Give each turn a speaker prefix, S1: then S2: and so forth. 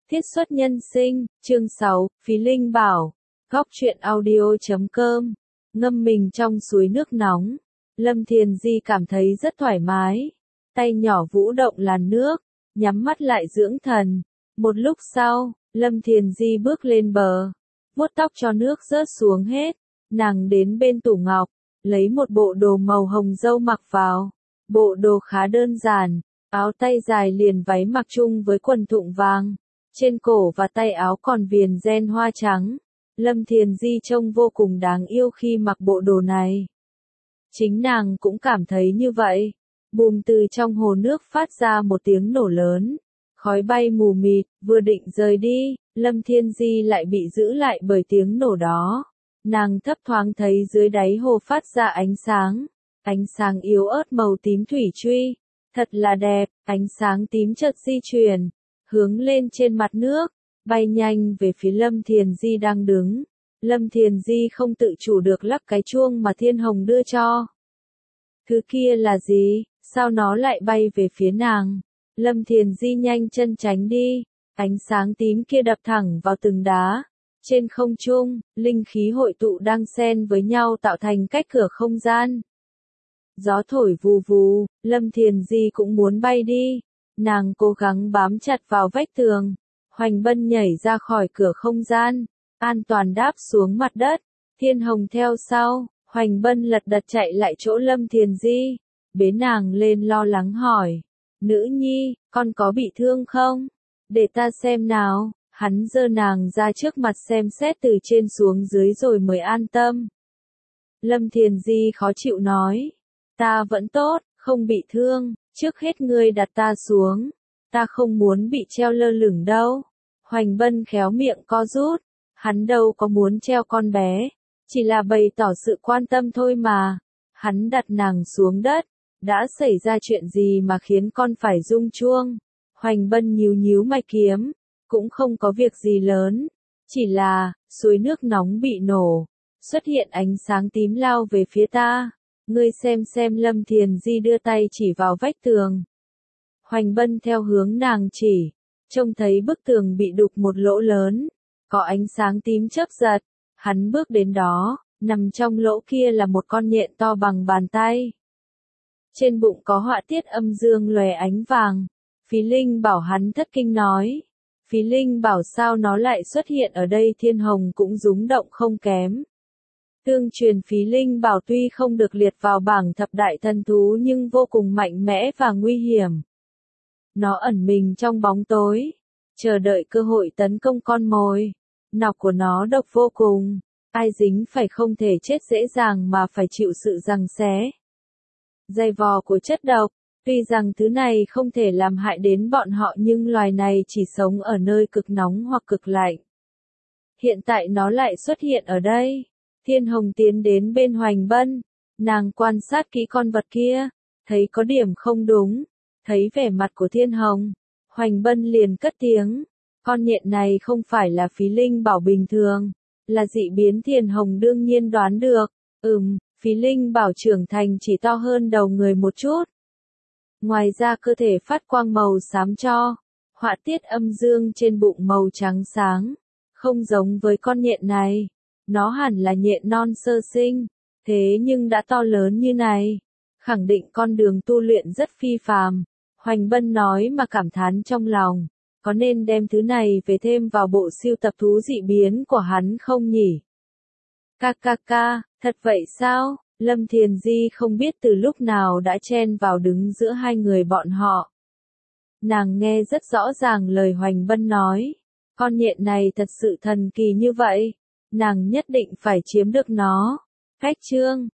S1: Thiết xuất nhân sinh, chương 6, Phí Linh bảo, góc truyện audio.com, ngâm mình trong suối nước nóng. Lâm Thiền Di cảm thấy rất thoải mái, tay nhỏ vũ động làn nước, nhắm mắt lại dưỡng thần. Một lúc sau, Lâm Thiền Di bước lên bờ, vuốt tóc cho nước rớt xuống hết. Nàng đến bên tủ ngọc, lấy một bộ đồ màu hồng dâu mặc vào. Bộ đồ khá đơn giản, áo tay dài liền váy mặc chung với quần thụng vàng. Trên cổ và tay áo còn viền ren hoa trắng. Lâm Thiền Di trông vô cùng đáng yêu khi mặc bộ đồ này. Chính nàng cũng cảm thấy như vậy. Bùm, từ trong hồ nước phát ra một tiếng nổ lớn. Khói bay mù mịt, vừa định rời đi, Lâm Thiền Di lại bị giữ lại bởi tiếng nổ đó. Nàng thấp thoáng thấy dưới đáy hồ phát ra ánh sáng yếu ớt màu tím thủy truy. Thật là đẹp, ánh sáng tím chợt di chuyển, hướng lên trên mặt nước, bay nhanh về phía Lâm Thiền Di đang đứng. Lâm Thiền Di không tự chủ được lắc cái chuông mà Thiên Hồng đưa cho. Thứ kia là gì? Sao nó lại bay về phía nàng? Lâm Thiền Di nhanh chân tránh đi, ánh sáng tím kia đập thẳng vào từng đá. Trên không trung, linh khí hội tụ đang xen với nhau tạo thành cách cửa không gian. Gió thổi vù vù, Lâm Thiền Di cũng muốn bay đi. Nàng cố gắng bám chặt vào vách tường. Hoành Bân nhảy ra khỏi cửa không gian, an toàn đáp xuống mặt đất. Thiên Hồng theo sau, Hoành Bân lật đật chạy lại chỗ Lâm Thiền Di. Bế nàng lên lo lắng hỏi. Nữ nhi, con có bị thương không? Để ta xem nào. Hắn giơ nàng ra trước mặt xem xét từ trên xuống dưới rồi mới an tâm. Lâm Thiền Di khó chịu nói. Ta vẫn tốt, không bị thương, trước hết ngươi đặt ta xuống. Ta không muốn bị treo lơ lửng đâu. Hoành Bân khéo miệng co rút. Hắn đâu có muốn treo con bé. Chỉ là bày tỏ sự quan tâm thôi mà. Hắn đặt nàng xuống đất. Đã xảy ra chuyện gì mà khiến con phải rung chuông? Hoành Bân nhíu nhíu mày kiếm. Cũng không có việc gì lớn. Chỉ là, suối nước nóng bị nổ. Xuất hiện ánh sáng tím lao về phía ta. Ngươi xem Lâm Thiền Di đưa tay chỉ vào vách tường. Hoành Bân theo hướng nàng chỉ. Trông thấy bức tường bị đục một lỗ lớn. Có ánh sáng tím chớp giật. Hắn bước đến đó. Nằm trong lỗ kia là một con nhện to bằng bàn tay. Trên bụng có họa tiết âm dương lòe ánh vàng. Phí Linh bảo hắn thất kinh nói. Phí Linh bảo sao nó lại xuất hiện ở đây? Thiên Hồng cũng rúng động không kém. Tương truyền Phí Linh bảo tuy không được liệt vào bảng thập đại thần thú nhưng vô cùng mạnh mẽ và nguy hiểm. Nó ẩn mình trong bóng tối, chờ đợi cơ hội tấn công con mồi. Nọc của nó độc vô cùng, ai dính phải không thể chết dễ dàng mà phải chịu sự giằng xé. Dày vò của chất độc, tuy rằng thứ này không thể làm hại đến bọn họ nhưng loài này chỉ sống ở nơi cực nóng hoặc cực lạnh. Hiện tại nó lại xuất hiện ở đây. Thiên Hồng tiến đến bên Hoành Bân, nàng quan sát kỹ con vật kia, thấy có điểm không đúng, thấy vẻ mặt của Thiên Hồng, Hoành Bân liền cất tiếng, con nhện này không phải là Phí Linh bảo bình thường, là dị biến. Thiên Hồng đương nhiên đoán được, Phí Linh bảo trưởng thành chỉ to hơn đầu người một chút. Ngoài ra cơ thể phát quang màu xám cho, họa tiết âm dương trên bụng màu trắng sáng, không giống với con nhện này. Nó hẳn là nhện non sơ sinh, thế nhưng đã to lớn như này, khẳng định con đường tu luyện rất phi phàm. Hoành Bân nói mà cảm thán trong lòng, có nên đem thứ này về thêm vào bộ siêu tập thú dị biến của hắn không nhỉ? Thật vậy sao? Lâm Thiền Di không biết từ lúc nào đã chen vào đứng giữa hai người bọn họ. Nàng nghe rất rõ ràng lời Hoành Bân nói, con nhện này thật sự thần kỳ như vậy. Nàng nhất định phải chiếm được nó. Cách chương